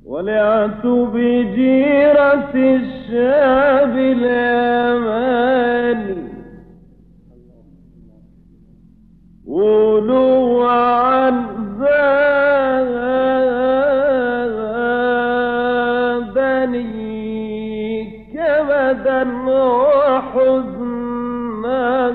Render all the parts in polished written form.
ولعت بجيرة الشاب الأماني ولو عن زادني كبدا وحزنا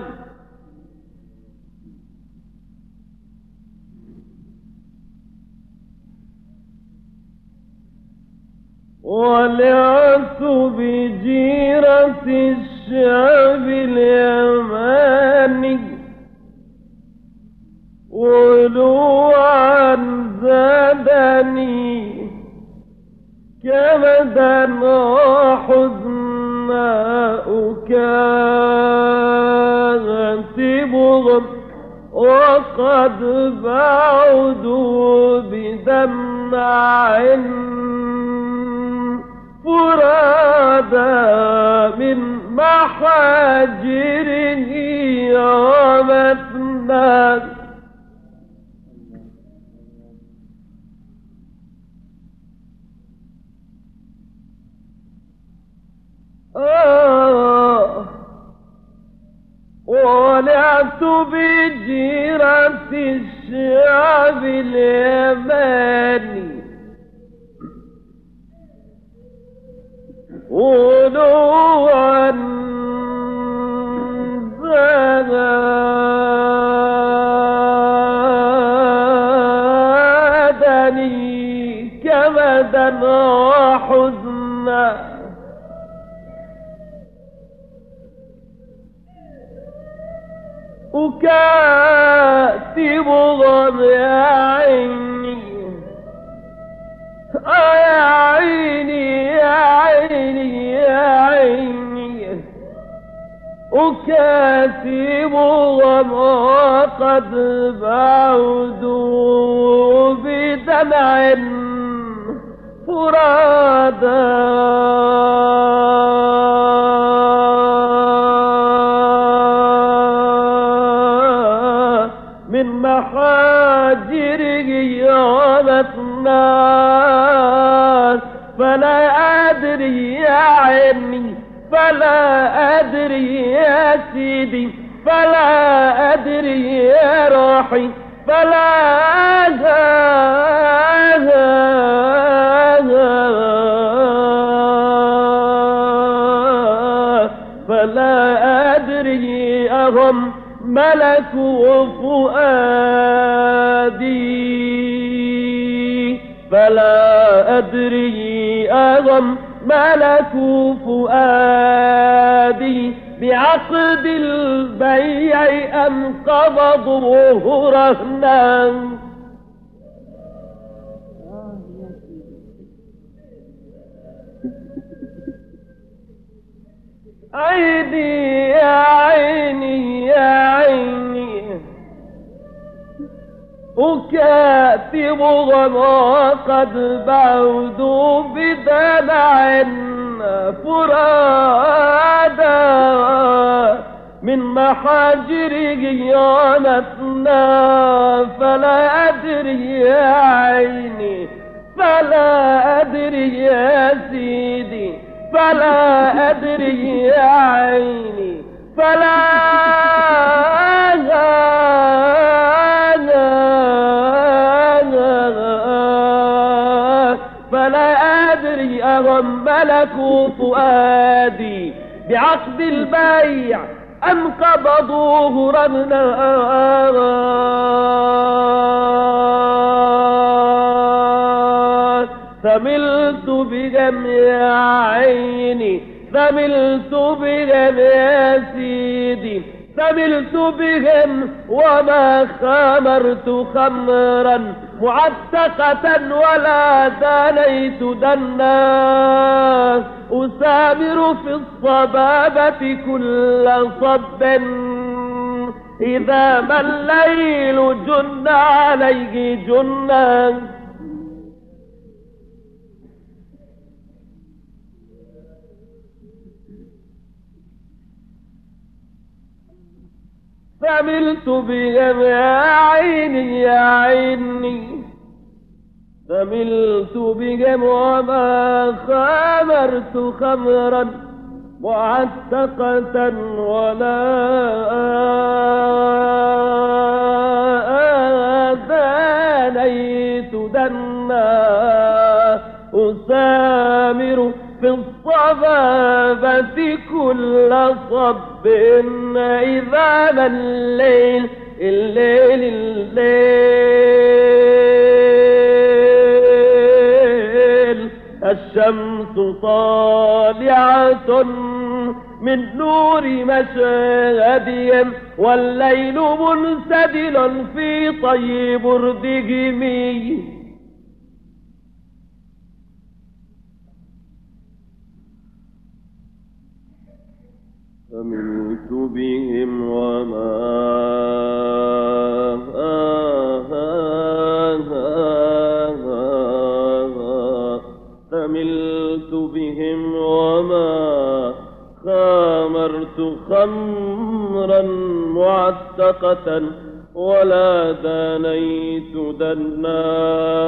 ولعت بجيرة الشعب اليماني ولوعا زادني كبدا وحزنا أكاتبهم وقد بعدوا بدمع فرادا من محاجره ومثنى ولعت بجيرة الشعب اليماني ولوعا زادني كبدا وحزنا أكاتبهم يا عيني يا عيني يا عيني يا عيني أكاتبهم وقد بعدوا بدمع فرادا من محاجره يومتنا فلا أدري يا عيني فلا أدري يا سيدي فلا أدري يا روحي فلا أدري أهم ملكوا فؤادي فلا أدري أهم ملكوا فؤادي بعقد البيع أم قبضوه رهنا عيني يا عيني يا عيني أكاتبهم وقد بعدوا بدمع فرادا من محاجره يومتنا فلا أدري يا عيني فلا أدري يا سيدي فلا أدري يا عيني فلا أدري أهم ملكوا فؤادي بعقد البيع أم قبضوه رهنا ثملت بهم يا عيني ثملت بهم يا سيدي ثملت بهم وما خمرت خمرا معتقة ولا دانيت دنا أسامر في الصبابة كل صب إذا ما الليل جن عليه جنا فعملت بهم يا عيني يا عيني فملت بهم وما خمرت خمرا معتقة ولا آذانيت دنا أسامر في الصبابة كل صب إذا ما الليل الشمس طالعة من نور مشهدهم والليل منسدل في طي بردهم فملت بهم فملت بهم وما خامرت خمرا معتقة ولا دانيت دنا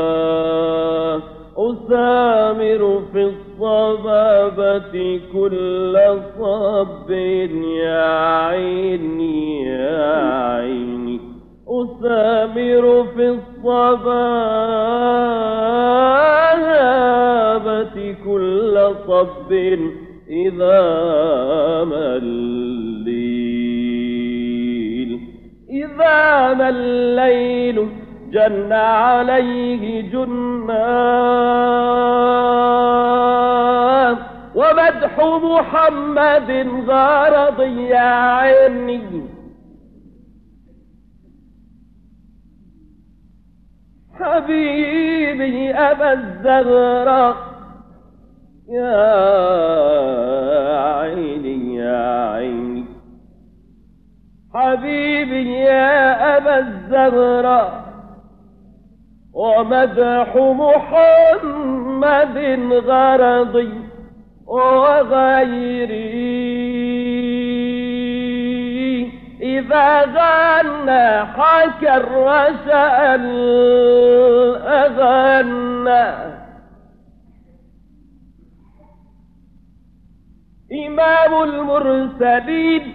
أسامر في الصبابة كل صب يا عيني يا عيني أسامر في الصبابة كل صب إذا ما الليل جن عليه جنان ومدح محمد غرض يا عيني حبيبي أبا الزهراء يا عيني يا عيني حبيبي يا أبا الزهراء ومدح محمد غرضي وغيري إذا غنى حكى الرشا الأغنى إمام المرسلين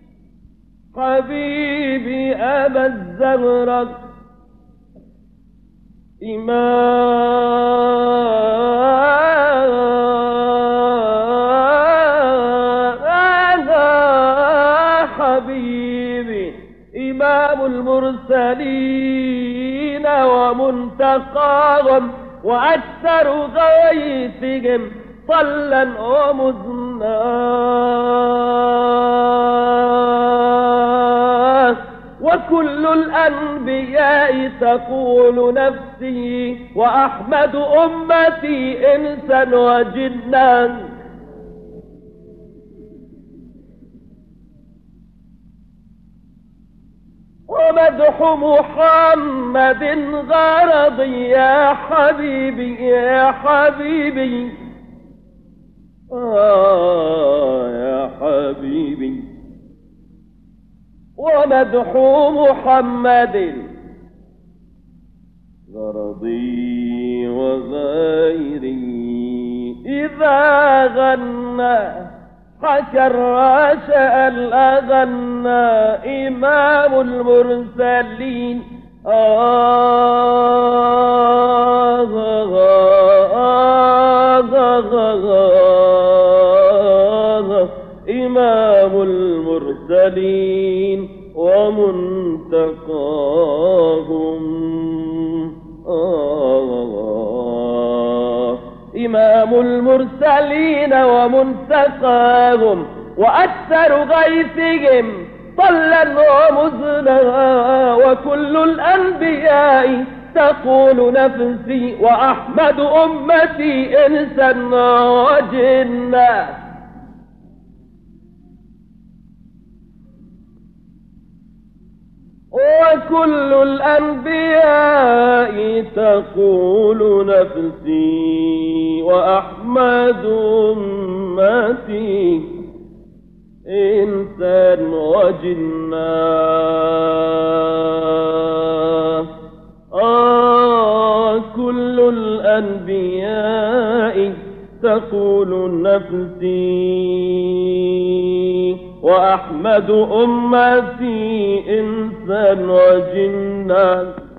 حبيبي أبا الزهراء حبيبي إمام المرسلين ومنتقاهم وأكثر غيثهم طلا ومزنا وكل الأنبياء تقول نفسي وأحمد أمتي إنسا وجنا ومدح محمد غرضي يا حبيبي يا حبيبي يا حبيبي ومدح محمد غرضي وغيري إذا غنى حكى الرشا الأغنى إمام المرسلين إمام المرسلين ومنتقاهم إمام المرسلين ومنتقاهم وأكثر غيثهم طلا ومزنا وكل الأنبياء تقول نفسي وأحمد أمتي إنسا وجنا وكل الأنبياء تقول نفسي وأحمد أمتي إنسان وجنا كل الأنبياء تقول نفسي وأحمد أمتي إنسان وجنان